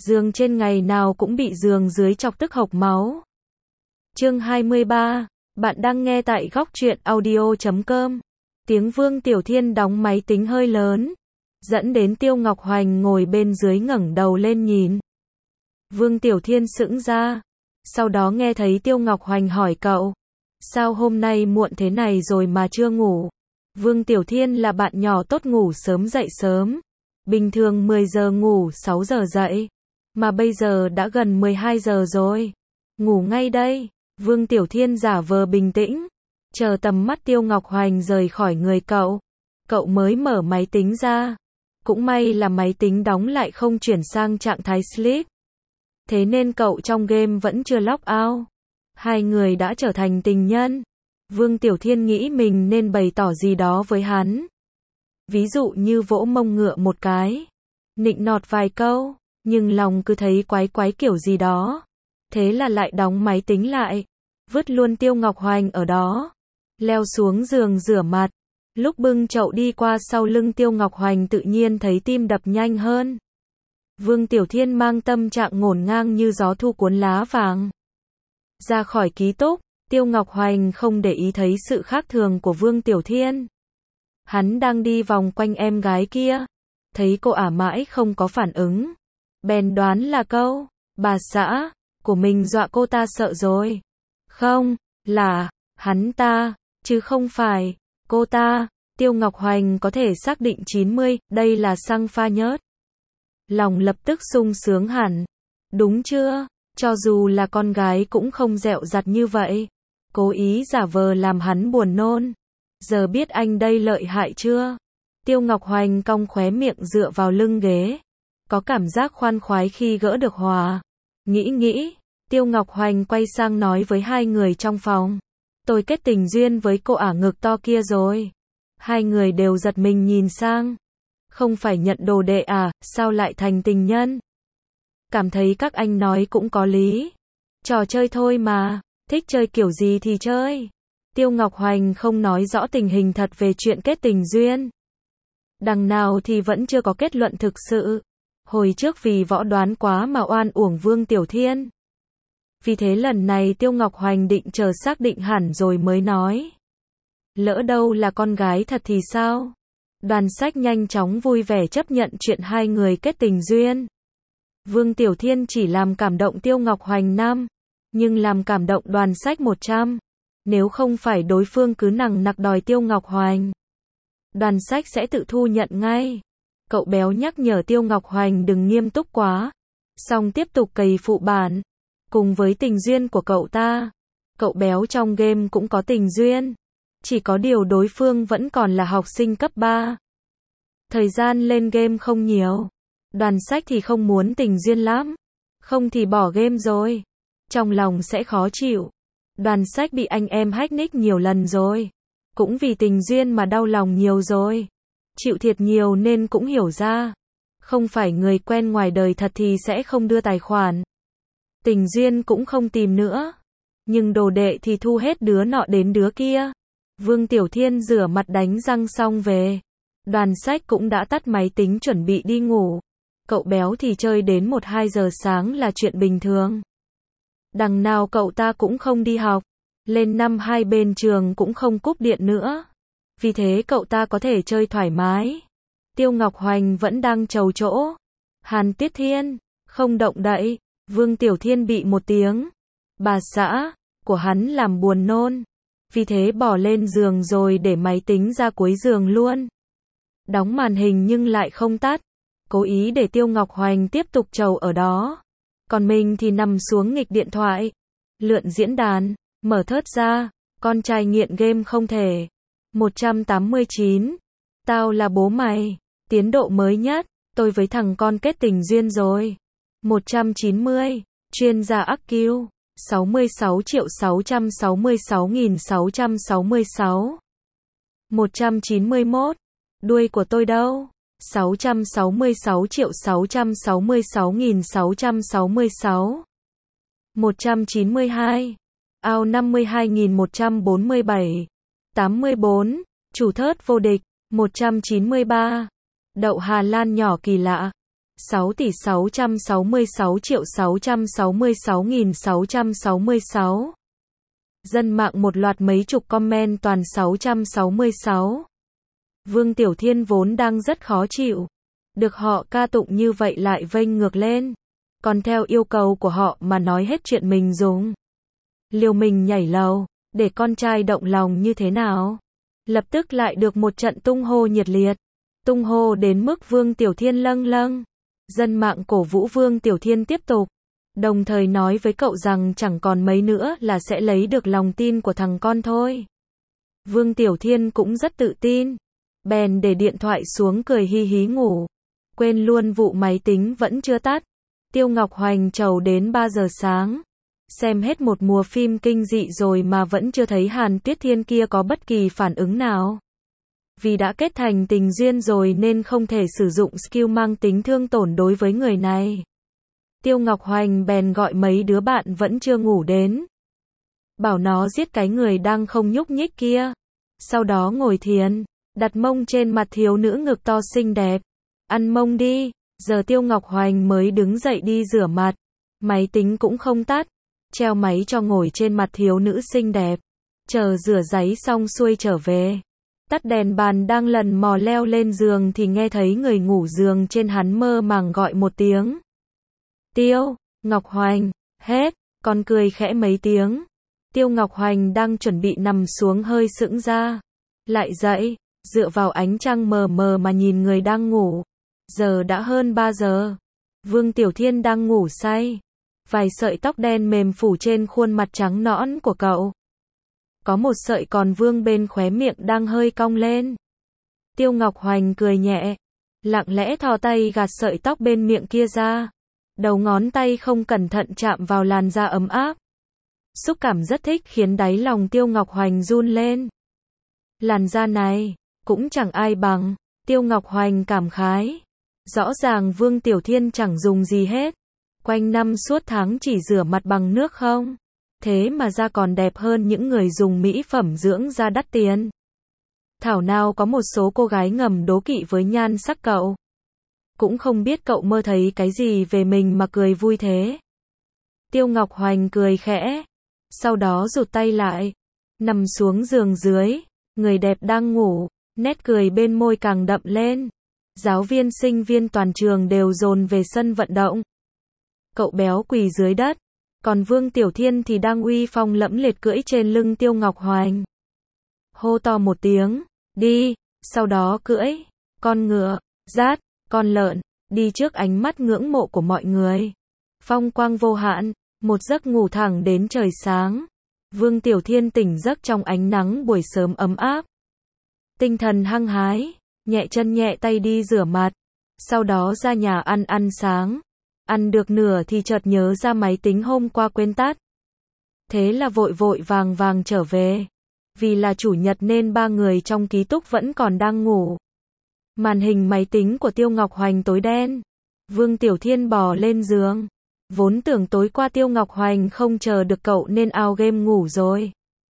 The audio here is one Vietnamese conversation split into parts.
Giường trên ngày nào cũng bị giường dưới chọc tức hộc máu. Chương 23, bạn đang nghe tại góc truyện audio.com. Tiếng Vương Tiểu Thiên đóng máy tính hơi lớn, dẫn đến Tiêu Ngọc Hoành ngồi bên dưới ngẩng đầu lên nhìn. Vương Tiểu Thiên sững ra, sau đó nghe thấy Tiêu Ngọc Hoành hỏi cậu, sao hôm nay muộn thế này rồi mà chưa ngủ? Vương Tiểu Thiên là bạn nhỏ tốt, ngủ sớm dậy sớm, bình thường 10 giờ ngủ 6 giờ dậy, mà bây giờ đã gần 12 giờ rồi. Ngủ ngay đây. Vương Tiểu Thiên giả vờ bình tĩnh, chờ tầm mắt Tiêu Ngọc Hoành rời khỏi người cậu. Cậu mới mở máy tính ra. Cũng may là máy tính đóng lại không chuyển sang trạng thái sleep. Thế nên cậu trong game vẫn chưa log out. Hai người đã trở thành tình nhân. Vương Tiểu Thiên nghĩ mình nên bày tỏ gì đó với hắn. Ví dụ như vỗ mông ngựa một cái, nịnh nọt vài câu, nhưng lòng cứ thấy quái quái kiểu gì đó. Thế là lại đóng máy tính lại, vứt luôn Tiêu Ngọc Hoành ở đó, leo xuống giường rửa mặt. Lúc bưng chậu đi qua sau lưng Tiêu Ngọc Hoành tự nhiên thấy tim đập nhanh hơn. Vương Tiểu Thiên mang tâm trạng ngổn ngang như gió thu cuốn lá vàng. Ra khỏi ký túc, Tiêu Ngọc Hoành không để ý thấy sự khác thường của Vương Tiểu Thiên. Hắn đang đi vòng quanh em gái kia, thấy cô ả mãi không có phản ứng, bèn đoán là câu bà xã của mình dọa cô ta sợ rồi. Không, là hắn ta, chứ không phải cô ta. Tiêu Ngọc Hoành có thể xác định 90, đây là xăng pha nhớt. Lòng lập tức sung sướng hẳn. Đúng chưa? Cho dù là con gái cũng không dẹo dặt như vậy. Cố ý giả vờ làm hắn buồn nôn. Giờ biết anh đây lợi hại chưa? Tiêu Ngọc Hoành cong khóe miệng dựa vào lưng ghế. Có cảm giác khoan khoái khi gỡ được hòa. Nghĩ, Tiêu Ngọc Hoành quay sang nói với hai người trong phòng. Tôi kết tình duyên với cô ả ngực to kia rồi. Hai người đều giật mình nhìn sang. Không phải nhận đồ đệ à, sao lại thành tình nhân? Cảm thấy các anh nói cũng có lý. Trò chơi thôi mà, thích chơi kiểu gì thì chơi. Tiêu Ngọc Hoành không nói rõ tình hình thật về chuyện kết tình duyên. Đằng nào thì vẫn chưa có kết luận thực sự. Hồi trước vì võ đoán quá mà oan uổng Vương Tiểu Thiên. Vì thế lần này Tiêu Ngọc Hoành định chờ xác định hẳn rồi mới nói. Lỡ đâu là con gái thật thì sao? Đoàn Sách nhanh chóng vui vẻ chấp nhận chuyện hai người kết tình duyên. Vương Tiểu Thiên chỉ làm cảm động Tiêu Ngọc Hoành 5, nhưng làm cảm động Đoàn Sách 100. Nếu không phải đối phương cứ nằng nặc đòi Tiêu Ngọc Hoành, Đoàn Sách sẽ tự thu nhận ngay. Cậu béo nhắc nhở Tiêu Ngọc Hoành đừng nghiêm túc quá, xong tiếp tục cày phụ bản. Cùng với tình duyên của cậu ta, cậu béo trong game cũng có tình duyên. Chỉ có điều đối phương vẫn còn là học sinh cấp 3. Thời gian lên game không nhiều. Đoàn Sách thì không muốn tình duyên lắm. Không thì bỏ game rồi. Trong lòng sẽ khó chịu. Đoàn Sách bị anh em hack nick nhiều lần rồi. Cũng vì tình duyên mà đau lòng nhiều rồi. Chịu thiệt nhiều nên cũng hiểu ra. Không phải người quen ngoài đời thật thì sẽ không đưa tài khoản. Tình duyên cũng không tìm nữa. Nhưng đồ đệ thì thu hết đứa nọ đến đứa kia. Vương Tiểu Thiên rửa mặt đánh răng xong về. Đoàn Sách cũng đã tắt máy tính chuẩn bị đi ngủ. Cậu béo thì chơi đến 1-2 giờ sáng là chuyện bình thường. Đằng nào cậu ta cũng không đi học. Lên năm 2 bên trường cũng không cúp điện nữa. Vì thế cậu ta có thể chơi thoải mái. Tiêu Ngọc Hoành vẫn đang trầu chỗ. Hàn Tiết Thiên không động đậy. Vương Tiểu Thiên bị một tiếng bà xã của hắn làm buồn nôn. Vì thế bỏ lên giường rồi để máy tính ra cuối giường luôn. Đóng màn hình nhưng lại không tắt. Cố ý để Tiêu Ngọc Hoành tiếp tục trầu ở đó. Còn mình thì nằm xuống nghịch điện thoại. Lượn diễn đàn, mở thớt ra. Con trai nghiện game không thể. 189. Tao là bố mày. Tiến độ mới nhất. Tôi với thằng con kết tình duyên rồi. 190. Chuyên gia AcQ. 66.666.666. 191. Đuôi của tôi đâu? 666.666.666. 192. Ao 52.147. 84. Chủ thớt vô địch. 193. Đậu Hà Lan nhỏ kỳ lạ. 6.666.666.666. Dân mạng một loạt mấy chục comment toàn 666. Vương Tiểu Thiên vốn đang rất khó chịu. Được họ ca tụng như vậy lại vênh ngược lên. Còn theo yêu cầu của họ mà nói hết chuyện mình dùng. Liều mình nhảy lầu, để con trai động lòng như thế nào. Lập tức lại được một trận tung hô nhiệt liệt. Tung hô đến mức Vương Tiểu Thiên lâng lâng. Dân mạng cổ vũ Vương Tiểu Thiên tiếp tục. Đồng thời nói với cậu rằng chẳng còn mấy nữa là sẽ lấy được lòng tin của thằng con thôi. Vương Tiểu Thiên cũng rất tự tin. Bèn để điện thoại xuống cười hi hí ngủ. Quên luôn vụ máy tính vẫn chưa tắt. Tiêu Ngọc Hoành trầu đến 3 giờ sáng. Xem hết một mùa phim kinh dị rồi mà vẫn chưa thấy Hàn Tuyết Thiên kia có bất kỳ phản ứng nào. Vì đã kết thành tình duyên rồi nên không thể sử dụng skill mang tính thương tổn đối với người này. Tiêu Ngọc Hoành bèn gọi mấy đứa bạn vẫn chưa ngủ đến. Bảo nó giết cái người đang không nhúc nhích kia. Sau đó ngồi thiền, đặt mông trên mặt thiếu nữ ngực to xinh đẹp. Ăn mông đi. Giờ Tiêu Ngọc Hoành mới đứng dậy đi rửa mặt. Máy tính cũng không tắt. Treo máy cho ngồi trên mặt thiếu nữ xinh đẹp. Chờ rửa giấy xong xuôi trở về. Tắt đèn bàn đang lần mò leo lên giường thì nghe thấy người ngủ giường trên hắn mơ màng gọi một tiếng. Tiêu Ngọc Hoành, hết, còn cười khẽ mấy tiếng. Tiêu Ngọc Hoành đang chuẩn bị nằm xuống hơi sững ra. Lại dậy, dựa vào ánh trăng mờ mờ mà nhìn người đang ngủ. Giờ đã hơn 3 giờ. Vương Tiểu Thiên đang ngủ say. Vài sợi tóc đen mềm phủ trên khuôn mặt trắng nõn của cậu. Có một sợi còn vương bên khóe miệng đang hơi cong lên. Tiêu Ngọc Hoành cười nhẹ. Lặng lẽ thò tay gạt sợi tóc bên miệng kia ra. Đầu ngón tay không cẩn thận chạm vào làn da ấm áp. Xúc cảm rất thích khiến đáy lòng Tiêu Ngọc Hoành run lên. Làn da này, cũng chẳng ai bằng. Tiêu Ngọc Hoành cảm khái. Rõ ràng Vương Tiểu Thiên chẳng dùng gì hết. Quanh năm suốt tháng chỉ rửa mặt bằng nước không. Thế mà da còn đẹp hơn những người dùng mỹ phẩm dưỡng da đắt tiền. Thảo nào có một số cô gái ngầm đố kỵ với nhan sắc cậu. Cũng không biết cậu mơ thấy cái gì về mình mà cười vui thế. Tiêu Ngọc Hoành cười khẽ. Sau đó rụt tay lại. Nằm xuống giường dưới. Người đẹp đang ngủ. Nét cười bên môi càng đậm lên. Giáo viên sinh viên toàn trường đều dồn về sân vận động. Cậu béo quỳ dưới đất. Còn Vương Tiểu Thiên thì đang uy phong lẫm liệt cưỡi trên lưng Tiêu Ngọc Hoành. Hô to một tiếng. Đi. Sau đó cưỡi. Con ngựa. Dát. Con lợn. Đi trước ánh mắt ngưỡng mộ của mọi người. Phong quang vô hạn. Một giấc ngủ thẳng đến trời sáng. Vương Tiểu Thiên tỉnh giấc trong ánh nắng buổi sớm ấm áp. Tinh thần hăng hái. Nhẹ chân nhẹ tay đi rửa mặt. Sau đó ra nhà ăn sáng. Ăn được nửa thì chợt nhớ ra máy tính hôm qua quên tắt. Thế là vội vội vàng trở về. Vì là chủ nhật nên 3 người trong ký túc vẫn còn đang ngủ. Màn hình máy tính của Tiêu Ngọc Hoành tối đen. Vương Tiểu Thiên bò lên giường. Vốn tưởng tối qua Tiêu Ngọc Hoành không chờ được cậu nên out game ngủ rồi.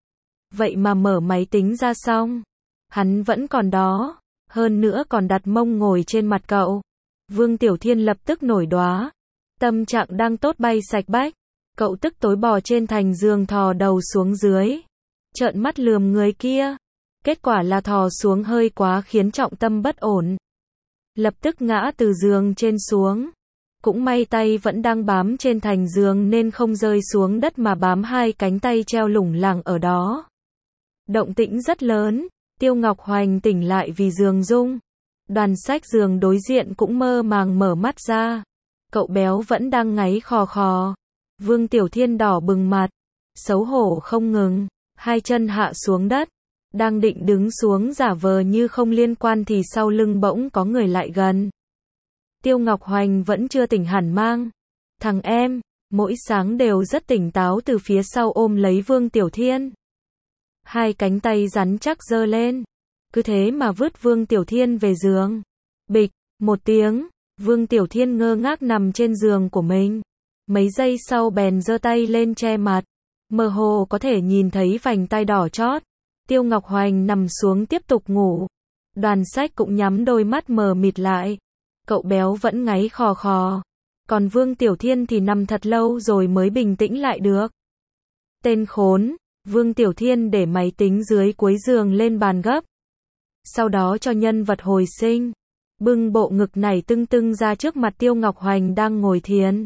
Vậy mà mở máy tính ra xong. Hắn vẫn còn đó. Hơn nữa còn đặt mông ngồi trên mặt cậu. Vương Tiểu Thiên lập tức nổi đoá. Tâm trạng đang tốt bay sạch bách. Cậu tức tối bò trên thành giường thò đầu xuống dưới. Trợn mắt lườm người kia. Kết quả là thò xuống hơi quá khiến trọng tâm bất ổn. Lập tức ngã từ giường trên xuống. Cũng may tay vẫn đang bám trên thành giường nên không rơi xuống đất mà bám hai cánh tay treo lủng lẳng ở đó. Động tĩnh rất lớn. Tiêu Ngọc Hoành tỉnh lại vì giường rung. Đoàn sách giường đối diện cũng mơ màng mở mắt ra. Cậu béo vẫn đang ngáy khò khò. Vương Tiểu Thiên đỏ bừng mặt. Xấu hổ không ngừng. Hai chân hạ xuống đất. Đang định đứng xuống giả vờ như không liên quan thì sau lưng bỗng có người lại gần. Tiêu Ngọc Hoành vẫn chưa tỉnh hẳn mang. Thằng em, mỗi sáng đều rất tỉnh táo từ phía sau ôm lấy Vương Tiểu Thiên. Hai cánh tay rắn chắc giơ lên. Cứ thế mà vứt Vương Tiểu Thiên về giường. Bịch, một tiếng, Vương Tiểu Thiên ngơ ngác nằm trên giường của mình. Mấy giây sau bèn giơ tay lên che mặt. Mơ hồ có thể nhìn thấy vành tai đỏ chót. Tiêu Ngọc Hoành nằm xuống tiếp tục ngủ. Đoàn sách cũng nhắm đôi mắt mờ mịt lại. Cậu béo vẫn ngáy khò khò. Còn Vương Tiểu Thiên thì nằm thật lâu rồi mới bình tĩnh lại được. Tên khốn, Vương Tiểu Thiên để máy tính dưới cuối giường lên bàn gấp. Sau đó cho nhân vật hồi sinh. Bưng bộ ngực này tưng tưng ra trước mặt Tiêu Ngọc Hoành đang ngồi thiền.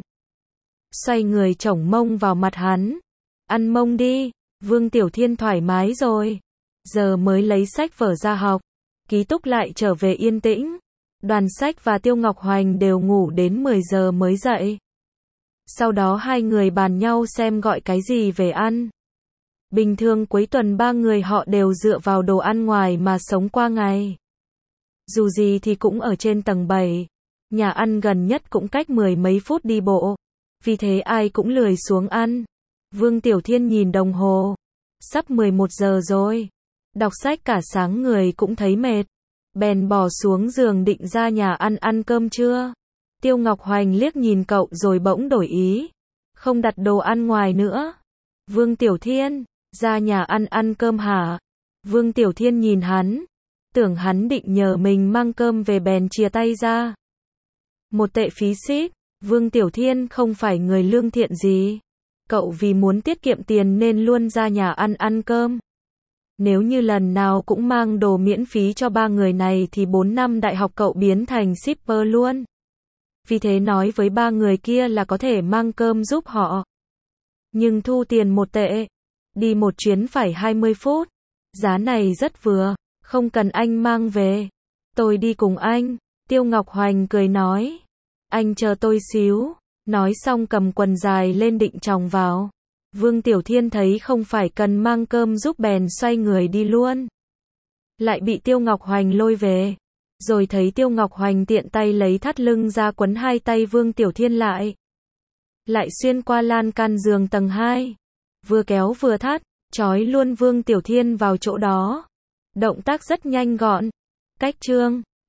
Xoay người chổng mông vào mặt hắn. Ăn mông đi, Vương Tiểu Thiên thoải mái rồi. Giờ mới lấy sách vở ra học. Ký túc lại trở về yên tĩnh. Đoàn Sách và Tiêu Ngọc Hoành đều ngủ đến 10 giờ mới dậy. Sau đó hai người bàn nhau xem gọi cái gì về ăn. Bình thường cuối tuần ba người họ đều dựa vào đồ ăn ngoài mà sống qua ngày. Dù gì thì cũng ở trên tầng 7. Nhà ăn gần nhất cũng cách 10 mấy phút đi bộ. Vì thế ai cũng lười xuống ăn. Vương Tiểu Thiên nhìn đồng hồ. Sắp 11 giờ rồi. Đọc sách cả sáng người cũng thấy mệt. Bèn bỏ xuống giường định ra nhà ăn ăn cơm trưa. Tiêu Ngọc Hoành liếc nhìn cậu rồi bỗng đổi ý. Không đặt đồ ăn ngoài nữa. Vương Tiểu Thiên, ra nhà ăn ăn cơm hả? Vương Tiểu Thiên nhìn hắn. Tưởng hắn định nhờ mình mang cơm về bèn chia tay ra. Một tệ phí ship. Vương Tiểu Thiên không phải người lương thiện gì. Cậu vì muốn tiết kiệm tiền nên luôn ra nhà ăn cơm. Nếu như lần nào cũng mang đồ miễn phí cho ba người này thì 4 năm đại học cậu biến thành shipper luôn. Vì thế nói với ba người kia là có thể mang cơm giúp họ. Nhưng thu tiền 1 tệ. Đi một chuyến phải 20 phút. Giá này rất vừa. Không cần anh mang về. Tôi đi cùng anh. Tiêu Ngọc Hoành cười nói. Anh chờ tôi xíu. Nói xong cầm quần dài lên định chòng vào. Vương Tiểu Thiên thấy không phải cần mang cơm giúp bèn xoay người đi luôn. Lại bị Tiêu Ngọc Hoành lôi về. Rồi thấy Tiêu Ngọc Hoành tiện tay lấy thắt lưng ra quấn hai tay Vương Tiểu Thiên lại. Lại xuyên qua lan can giường tầng 2. Vừa kéo vừa thắt, trói luôn Vương Tiểu Thiên vào chỗ đó. Động tác rất nhanh gọn. Cách chương